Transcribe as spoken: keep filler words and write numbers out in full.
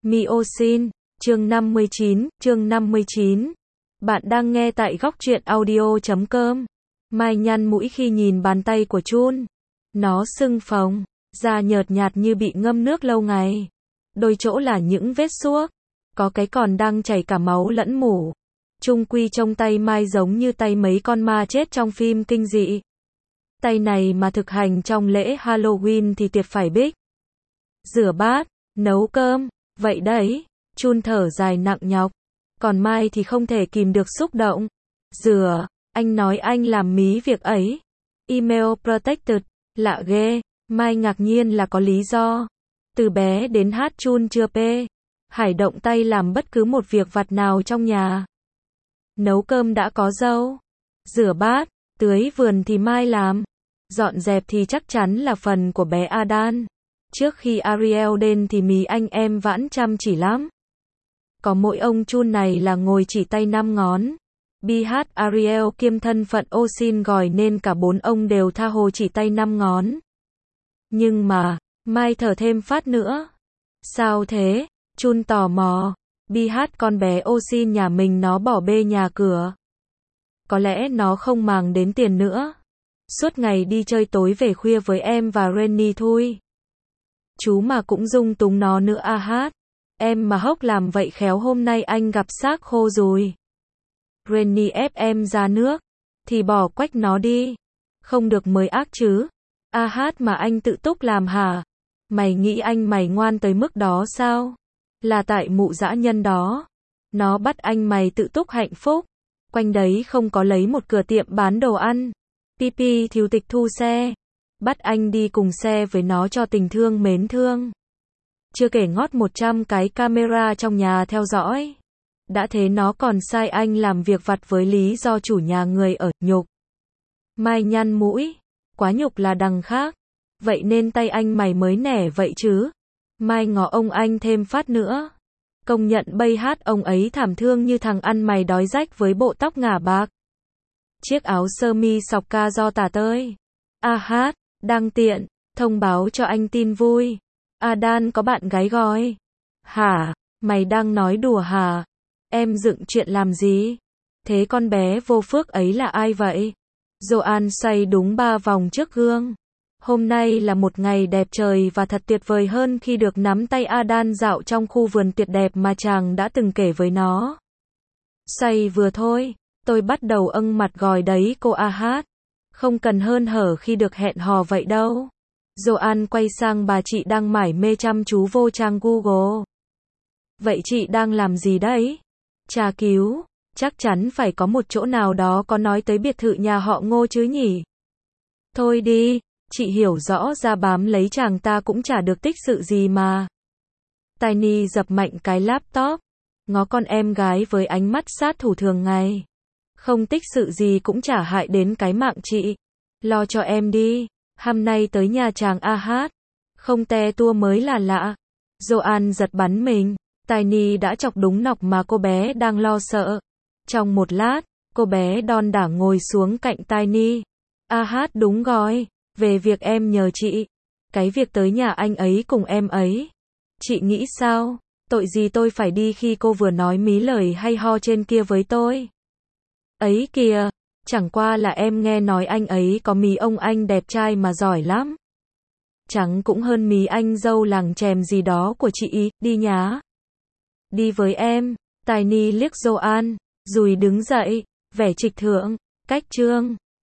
Miosin, chương năm mươi chín, chương năm mươi chín. Bạn đang nghe tại góc truyện audio chấm com. Mai nhăn mũi khi nhìn bàn tay của Chun. Nó sưng phồng, da nhợt nhạt như bị ngâm nước lâu ngày. Đôi chỗ là những vết xuốc, có cái còn đang chảy cả máu lẫn mủ. Chung quy trông tay Mai giống như tay mấy con ma chết trong phim kinh dị. Tay này mà thực hành trong lễ Halloween thì tuyệt phải bích. Rửa bát, nấu cơm, vậy đấy. Chun thở dài nặng nhọc. Còn Mai thì không thể kìm được xúc động. Rửa, anh nói anh làm mí việc ấy. Email protected, lạ ghê. Mai ngạc nhiên là có lý do. Từ bé đến hát Chun chưa pê. Hải động tay làm bất cứ một việc vặt nào trong nhà. Nấu cơm đã có dâu. Rửa bát, tưới vườn thì Mai làm. Dọn dẹp thì chắc chắn là phần của bé Adan. Trước khi Ariel đến thì mí anh em vãn chăm chỉ lắm. Có mỗi ông Chun này là ngồi chỉ tay năm ngón. Bi hát Ariel kiêm thân phận Osin gỏi nên cả bốn ông đều tha hồ chỉ tay năm ngón. Nhưng mà, Mai thở thêm phát nữa. Sao thế? Chun tò mò. Bi hát con bé Osin nhà mình nó bỏ bê nhà cửa. Có lẽ nó không màng đến tiền nữa. Suốt ngày đi chơi tối về khuya với em và Rennie thôi. Chú mà cũng dung túng nó nữa a hát. Em mà hốc làm vậy khéo hôm nay anh gặp xác khô rồi. Rennie ép em ra nước. Thì bỏ quách nó đi. Không được mới ác chứ. A hát mà anh tự túc làm hả? Mày nghĩ anh mày ngoan tới mức đó sao? Là tại mụ dã nhân đó. Nó bắt anh mày tự túc hạnh phúc. Quanh đấy không có lấy một cửa tiệm bán đồ ăn. Pipi thiếu tịch thu xe. Bắt anh đi cùng xe với nó cho tình thương mến thương. Chưa kể ngót một trăm cái camera trong nhà theo dõi. Đã thế nó còn sai anh làm việc vặt với lý do chủ nhà người ở, nhục. Mai nhăn mũi. Quá nhục là đằng khác. Vậy nên tay anh mày mới nẻ vậy chứ. Mai ngó ông anh thêm phát nữa. Công nhận bây hát ông ấy thảm thương như thằng ăn mày đói rách với bộ tóc ngả bạc. Chiếc áo sơ mi sọc ca do tả tơi. A hát, đang tiện, thông báo cho anh tin vui. Adan có bạn gái gói. Hả, mày đang nói đùa hả? Em dựng chuyện làm gì? Thế con bé vô phước ấy là ai vậy? Joan xoay đúng ba vòng trước gương. Hôm nay là một ngày đẹp trời và thật tuyệt vời hơn khi được nắm tay Adan dạo trong khu vườn tuyệt đẹp mà chàng đã từng kể với nó. Xoay vừa thôi, tôi bắt đầu âng mặt gòi đấy cô A hát. Không cần hơn hở khi được hẹn hò vậy đâu. Joan quay sang bà chị đang mải mê chăm chú vô trang Google. Vậy chị đang làm gì đấy? Tra cứu, chắc chắn phải có một chỗ nào đó có nói tới biệt thự nhà họ Ngô chứ nhỉ? Thôi đi, chị hiểu rõ ra bám lấy chàng ta cũng chả được tích sự gì mà. Tiny dập mạnh cái laptop, ngó con em gái với ánh mắt sát thủ thường ngày. Không tích sự gì cũng chả hại đến cái mạng chị. Lo cho em đi. Hôm nay tới nhà chàng A hát. Không te tua mới là lạ. Joan giật bắn mình. Tiny đã chọc đúng nọc mà cô bé đang lo sợ. Trong một lát, cô bé đon đả ngồi xuống cạnh Tiny. A hát đúng rồi. Về việc em nhờ chị. Cái việc tới nhà anh ấy cùng em ấy. Chị nghĩ sao? Tội gì tôi phải đi khi cô vừa nói mí lời hay ho trên kia với tôi? Ấy kìa, chẳng qua là em nghe nói anh ấy có mí ông anh đẹp trai mà giỏi lắm. Chẳng cũng hơn mí anh dâu làng chèm gì đó của chị ý, đi nhá. Đi với em. Tiny liếc Joan, rồi đứng dậy, vẻ trịch thượng, cách trương.